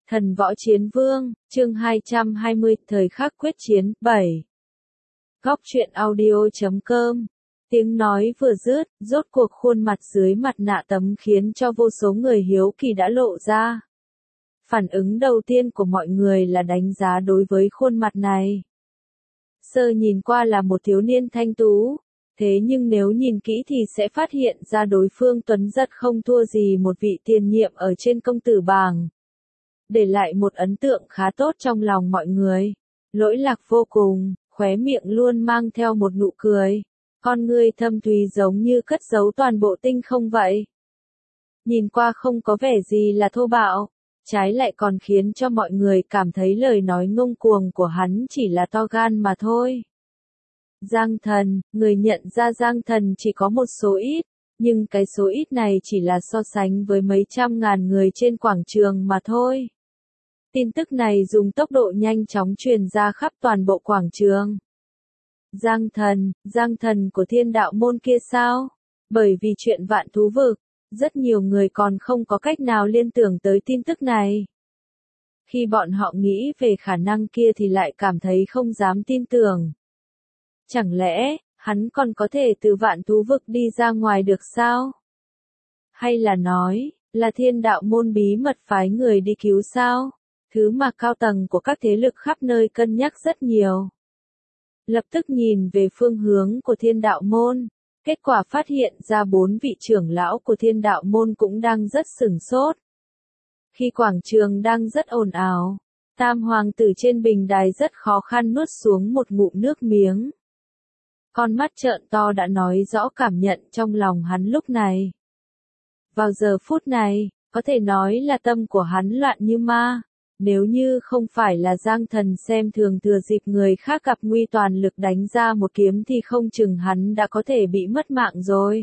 Thần võ chiến vương, chương 220, thời khắc quyết chiến, 7. Góc truyện audio.com. Tiếng nói vừa dứt, rốt cuộc khuôn mặt dưới mặt nạ tấm khiến cho vô số người hiếu kỳ đã lộ ra. Phản ứng đầu tiên của mọi người là đánh giá đối với khuôn mặt này. Sơ nhìn qua là một thiếu niên thanh tú, thế nhưng nếu nhìn kỹ thì sẽ phát hiện ra đối phương tuấn giật không thua gì một vị tiền nhiệm ở trên công tử bảng. Để lại một ấn tượng khá tốt trong lòng mọi người. Lỗi lạc vô cùng, khóe miệng luôn mang theo một nụ cười. Con ngươi thâm thúy giống như cất giấu toàn bộ tinh không vậy. Nhìn qua không có vẻ gì là thô bạo, trái lại còn khiến cho mọi người cảm thấy lời nói ngông cuồng của hắn chỉ là to gan mà thôi. Giang Thần, người nhận ra Giang Thần chỉ có một số ít, nhưng cái số ít này chỉ là so sánh với mấy trăm ngàn người trên quảng trường mà thôi. Tin tức này dùng tốc độ nhanh chóng truyền ra khắp toàn bộ quảng trường. Giang Thần của Thiên Đạo môn kia sao? Bởi vì chuyện Vạn Thú Vực, rất nhiều người còn không có cách nào liên tưởng tới tin tức này. Khi bọn họ nghĩ về khả năng kia thì lại cảm thấy không dám tin tưởng. Chẳng lẽ, hắn còn có thể từ Vạn Thú Vực đi ra ngoài được sao? Hay là nói, là Thiên Đạo môn bí mật phái người đi cứu sao? Thứ mà cao tầng của các thế lực khắp nơi cân nhắc rất nhiều. Lập tức nhìn về phương hướng của Thiên Đạo môn, kết quả phát hiện ra 4 vị trưởng lão của Thiên Đạo môn cũng đang rất sửng sốt. Khi quảng trường đang rất ồn ào, Tam hoàng tử trên bình đài rất khó khăn nuốt xuống một ngụm nước miếng. Con mắt trợn to đã nói rõ cảm nhận trong lòng hắn lúc này. Vào giờ phút này, có thể nói là tâm của hắn loạn như ma. Nếu như không phải là Giang Thần xem thường thừa dịp người khác gặp nguy toàn lực đánh ra một kiếm thì không chừng hắn đã có thể bị mất mạng rồi.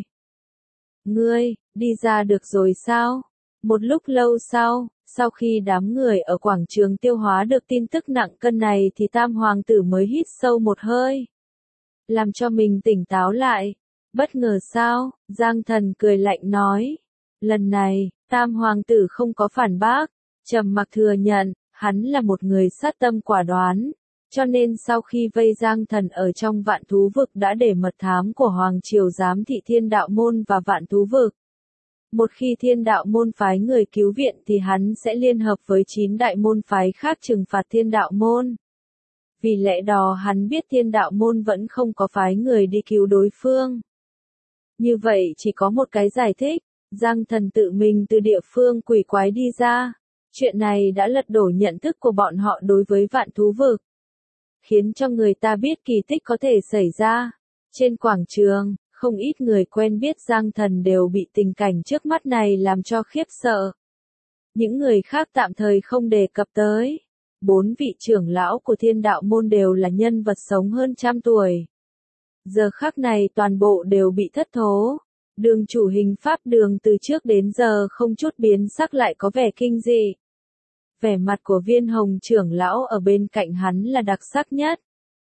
Ngươi, đi ra được rồi sao? Một lúc lâu sau khi đám người ở quảng trường tiêu hóa được tin tức nặng cân này thì Tam hoàng tử mới hít sâu một hơi. Làm cho mình tỉnh táo lại. Bất ngờ sao? Giang Thần cười lạnh nói. Lần này, Tam hoàng tử không có phản bác. Trầm mặc thừa nhận, hắn là một người sát tâm quả đoán, cho nên sau khi vây Giang Thần ở trong Vạn Thú Vực đã để mật thám của Hoàng Triều giám thị Thiên Đạo môn và Vạn Thú Vực. Một khi Thiên Đạo môn phái người cứu viện thì hắn sẽ liên hợp với 9 đại môn phái khác trừng phạt Thiên Đạo môn. Vì lẽ đó hắn biết Thiên Đạo môn vẫn không có phái người đi cứu đối phương. Như vậy chỉ có một cái giải thích, Giang Thần tự mình từ địa phương quỷ quái đi ra. Chuyện này đã lật đổ nhận thức của bọn họ đối với Vạn Thú Vực, khiến cho người ta biết kỳ tích có thể xảy ra. Trên quảng trường, không ít người quen biết Giang Thần đều bị tình cảnh trước mắt này làm cho khiếp sợ. Những người khác tạm thời không đề cập tới. 4 vị trưởng lão của Thiên Đạo môn đều là nhân vật sống hơn trăm tuổi. Giờ khắc này toàn bộ đều bị thất thố. Đường chủ Hình Pháp Đường từ trước đến giờ không chút biến sắc lại có vẻ kinh dị. Vẻ mặt của Viên Hồng trưởng lão ở bên cạnh hắn là đặc sắc nhất.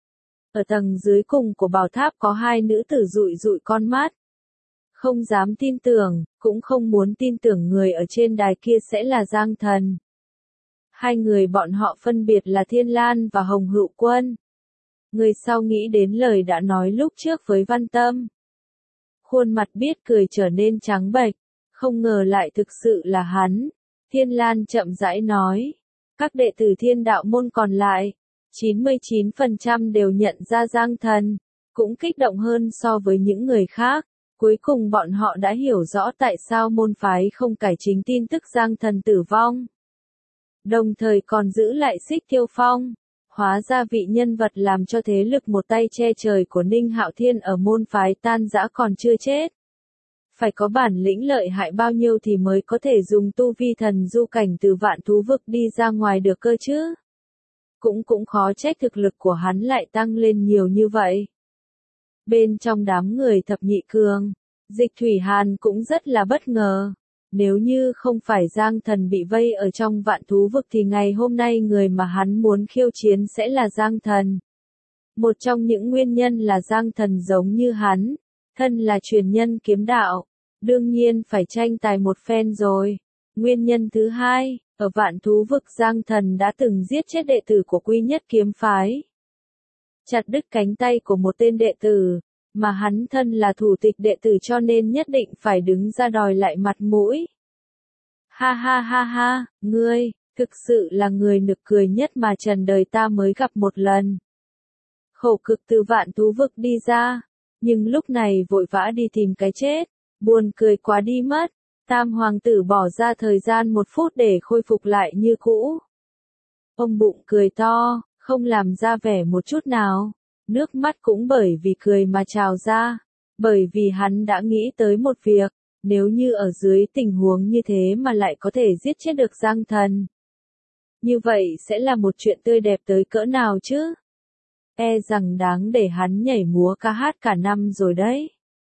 Ở tầng dưới cùng của bảo tháp có 2 nữ tử dụi dụi con mắt. Không dám tin tưởng, cũng không muốn tin tưởng người ở trên đài kia sẽ là Giang Thần. 2 người bọn họ phân biệt là Thiên Lan và Hồng Hữu Quân. Người sau nghĩ đến lời đã nói lúc trước với Văn Tâm. Khuôn mặt biết cười trở nên trắng bệch, không ngờ lại thực sự là hắn. Thiên Lan chậm rãi nói, các đệ tử Thiên Đạo môn còn lại, 99% đều nhận ra Giang Thần, cũng kích động hơn so với những người khác. Cuối cùng bọn họ đã hiểu rõ tại sao môn phái không cải chính tin tức Giang Thần tử vong. Đồng thời còn giữ lại Xích Tiêu Phong. Hóa ra vị nhân vật làm cho thế lực một tay che trời của Ninh Hạo Thiên ở môn phái tan rã còn chưa chết. Phải có bản lĩnh lợi hại bao nhiêu thì mới có thể dùng tu vi thần du cảnh từ Vạn Thú Vực đi ra ngoài được cơ chứ. Cũng khó trách thực lực của hắn lại tăng lên nhiều như vậy. Bên trong đám người thập nhị cường, Dịch Thủy Hàn cũng rất là bất ngờ. Nếu như không phải Giang Thần bị vây ở trong Vạn Thú Vực thì ngày hôm nay người mà hắn muốn khiêu chiến sẽ là Giang Thần. Một trong những nguyên nhân là Giang Thần giống như hắn, thân là truyền nhân kiếm đạo, đương nhiên phải tranh tài một phen rồi. Nguyên nhân thứ hai, Ở Vạn Thú Vực Giang Thần đã từng giết chết đệ tử của Quy Nhất Kiếm Phái. Chặt đứt cánh tay của một tên đệ tử, mà hắn thân là thủ tịch đệ tử cho nên nhất định phải đứng ra đòi lại mặt mũi. Ha ha ha ha, ngươi, thực sự là người nực cười nhất mà trần đời ta mới gặp một lần. Khổ cực từ Vạn Thú Vực đi ra, nhưng lúc này vội vã đi tìm cái chết, buồn cười quá đi mất. Tam hoàng tử bỏ ra thời gian 1 phút để khôi phục lại như cũ. Ông bụng cười to, không làm ra vẻ một chút nào. Nước mắt cũng bởi vì cười mà trào ra. Bởi vì hắn đã nghĩ tới một việc, nếu như ở dưới tình huống như thế mà lại có thể giết chết được Giang Thần. Như vậy sẽ là một chuyện tươi đẹp tới cỡ nào chứ? E rằng đáng để hắn nhảy múa ca hát cả năm rồi đấy.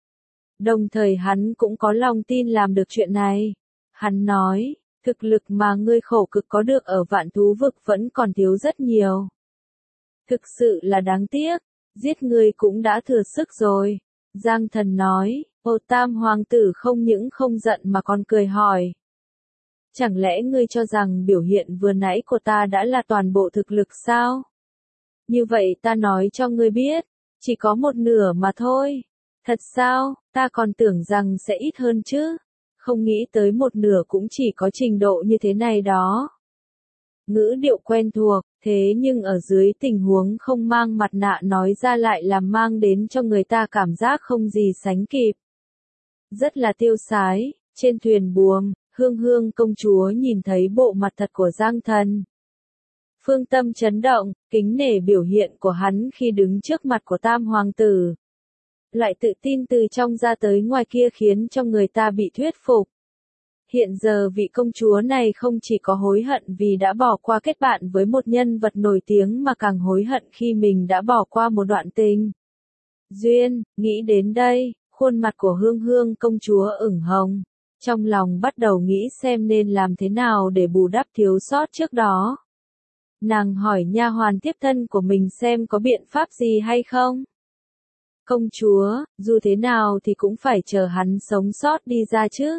Đồng thời hắn cũng có lòng tin làm được chuyện này. Hắn nói, thực lực mà ngươi khổ cực có được ở Vạn Thú Vực vẫn còn thiếu rất nhiều. Thực sự là đáng tiếc, giết ngươi cũng đã thừa sức rồi. Giang Thần nói, Tam hoàng tử không những không giận mà còn cười hỏi. Chẳng lẽ ngươi cho rằng biểu hiện vừa nãy của ta đã là toàn bộ thực lực sao? Như vậy ta nói cho ngươi biết, chỉ có 1/2 mà thôi. Thật sao, ta còn tưởng rằng sẽ ít hơn chứ. Không nghĩ tới 1/2 cũng chỉ có trình độ như thế này đó. Ngữ điệu quen thuộc, thế nhưng ở dưới tình huống không mang mặt nạ nói ra lại làm mang đến cho người ta cảm giác không gì sánh kịp. Rất là tiêu sái, trên thuyền buồm, Hương Hương công chúa nhìn thấy bộ mặt thật của Giang Thần. Phương tâm chấn động, kính nể biểu hiện của hắn khi đứng trước mặt của Tam hoàng tử. Loại tự tin từ trong ra tới ngoài kia khiến cho người ta bị thuyết phục. Hiện giờ vị công chúa này không chỉ có hối hận vì đã bỏ qua kết bạn với một nhân vật nổi tiếng mà càng hối hận khi mình đã bỏ qua một đoạn tình duyên. Nghĩ đến đây, khuôn mặt của Hương Hương công chúa ửng hồng. Trong lòng bắt đầu nghĩ xem nên làm thế nào để bù đắp thiếu sót trước đó. Nàng hỏi nha hoàn tiếp thân của mình xem có biện pháp gì hay không. Công chúa, dù thế nào thì cũng phải chờ hắn sống sót đi ra chứ.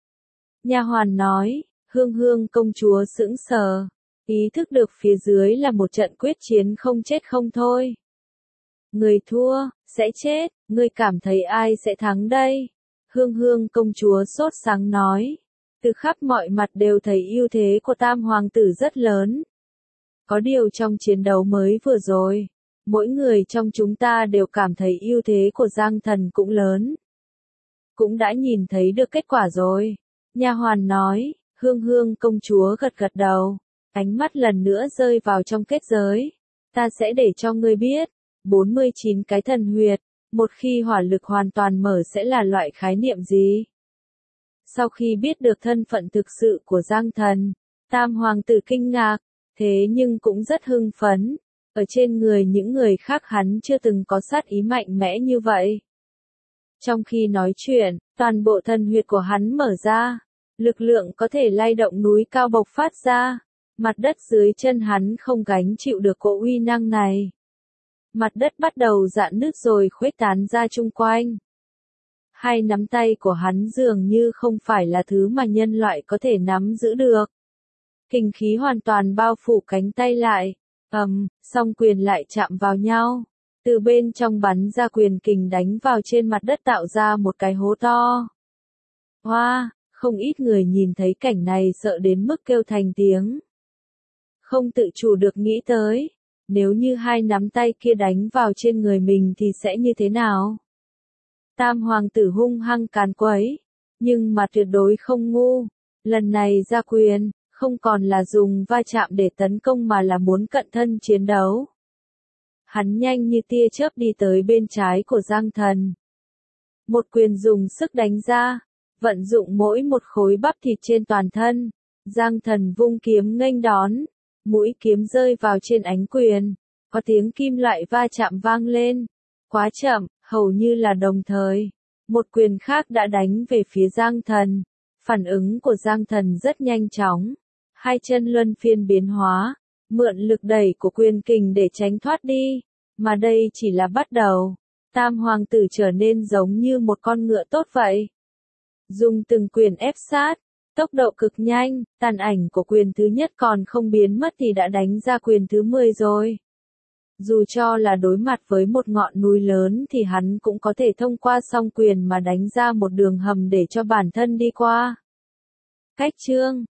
Nha hoàn nói, Hương Hương công chúa sững sờ, ý thức được phía dưới là một trận quyết chiến không chết không thôi. Người thua, sẽ chết, ngươi cảm thấy ai sẽ thắng đây? Hương Hương công chúa sốt sắng nói, từ khắp mọi mặt đều thấy ưu thế của Tam hoàng tử rất lớn. Có điều trong chiến đấu mới vừa rồi, mỗi người trong chúng ta đều cảm thấy ưu thế của Giang Thần cũng lớn. Cũng đã nhìn thấy được kết quả rồi. Nha hoàn nói, Hương Hương công chúa gật gật đầu, ánh mắt lần nữa rơi vào trong kết giới. Ta sẽ để cho ngươi biết, 49 cái thần huyệt, một khi hỏa lực hoàn toàn mở sẽ là loại khái niệm gì. Sau khi biết được thân phận thực sự của Giang Thần, Tam hoàng tử kinh ngạc, thế nhưng cũng rất hưng phấn. Ở trên người những người khác hắn chưa từng có sát ý mạnh mẽ như vậy. Trong khi nói chuyện, toàn bộ thần huyệt của hắn mở ra. Lực lượng có thể lay động núi cao bộc phát ra. Mặt đất dưới chân hắn không gánh chịu được cỗ uy năng này. Mặt đất bắt đầu rạn nứt rồi khuếch tán ra chung quanh. Hai nắm tay của hắn dường như không phải là thứ mà nhân loại có thể nắm giữ được. Kình khí hoàn toàn bao phủ cánh tay lại. Song quyền lại chạm vào nhau. Từ bên trong bắn ra quyền kình đánh vào trên mặt đất tạo ra một cái hố to. Hoa, không ít người nhìn thấy cảnh này sợ đến mức kêu thành tiếng. Không tự chủ được nghĩ tới, nếu như hai nắm tay kia đánh vào trên người mình thì sẽ như thế nào? Tam hoàng tử hung hăng càn quấy, nhưng mà tuyệt đối không ngu. Lần này ra quyền, không còn là dùng va chạm để tấn công mà là muốn cận thân chiến đấu. Hắn nhanh như tia chớp đi tới bên trái của Giang Thần. Một quyền dùng sức đánh ra, vận dụng mỗi một khối bắp thịt trên toàn thân. Giang Thần vung kiếm nghênh đón, mũi kiếm rơi vào trên ánh quyền, có tiếng kim loại va chạm vang lên. Quá chậm, hầu như là đồng thời. Một quyền khác đã đánh về phía Giang Thần. Phản ứng của Giang Thần rất nhanh chóng. Hai chân luân phiên biến hóa, mượn lực đẩy của quyền kình để tránh thoát đi. Mà đây chỉ là bắt đầu. Tam hoàng tử trở nên giống như một con ngựa tốt vậy. Dùng từng quyền ép sát, Tốc độ cực nhanh, tàn ảnh của quyền thứ nhất còn không biến mất thì đã đánh ra quyền thứ 10 rồi. Dù cho là đối mặt với một ngọn núi lớn thì hắn cũng có thể thông qua song quyền mà đánh ra một đường hầm để cho bản thân đi qua. Cách chương